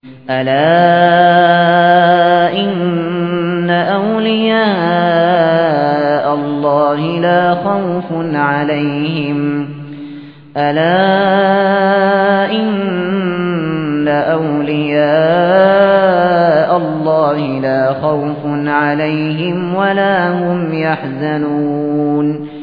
ألا إن أولياء الله لا خوف عليهم ولا هم يحزنون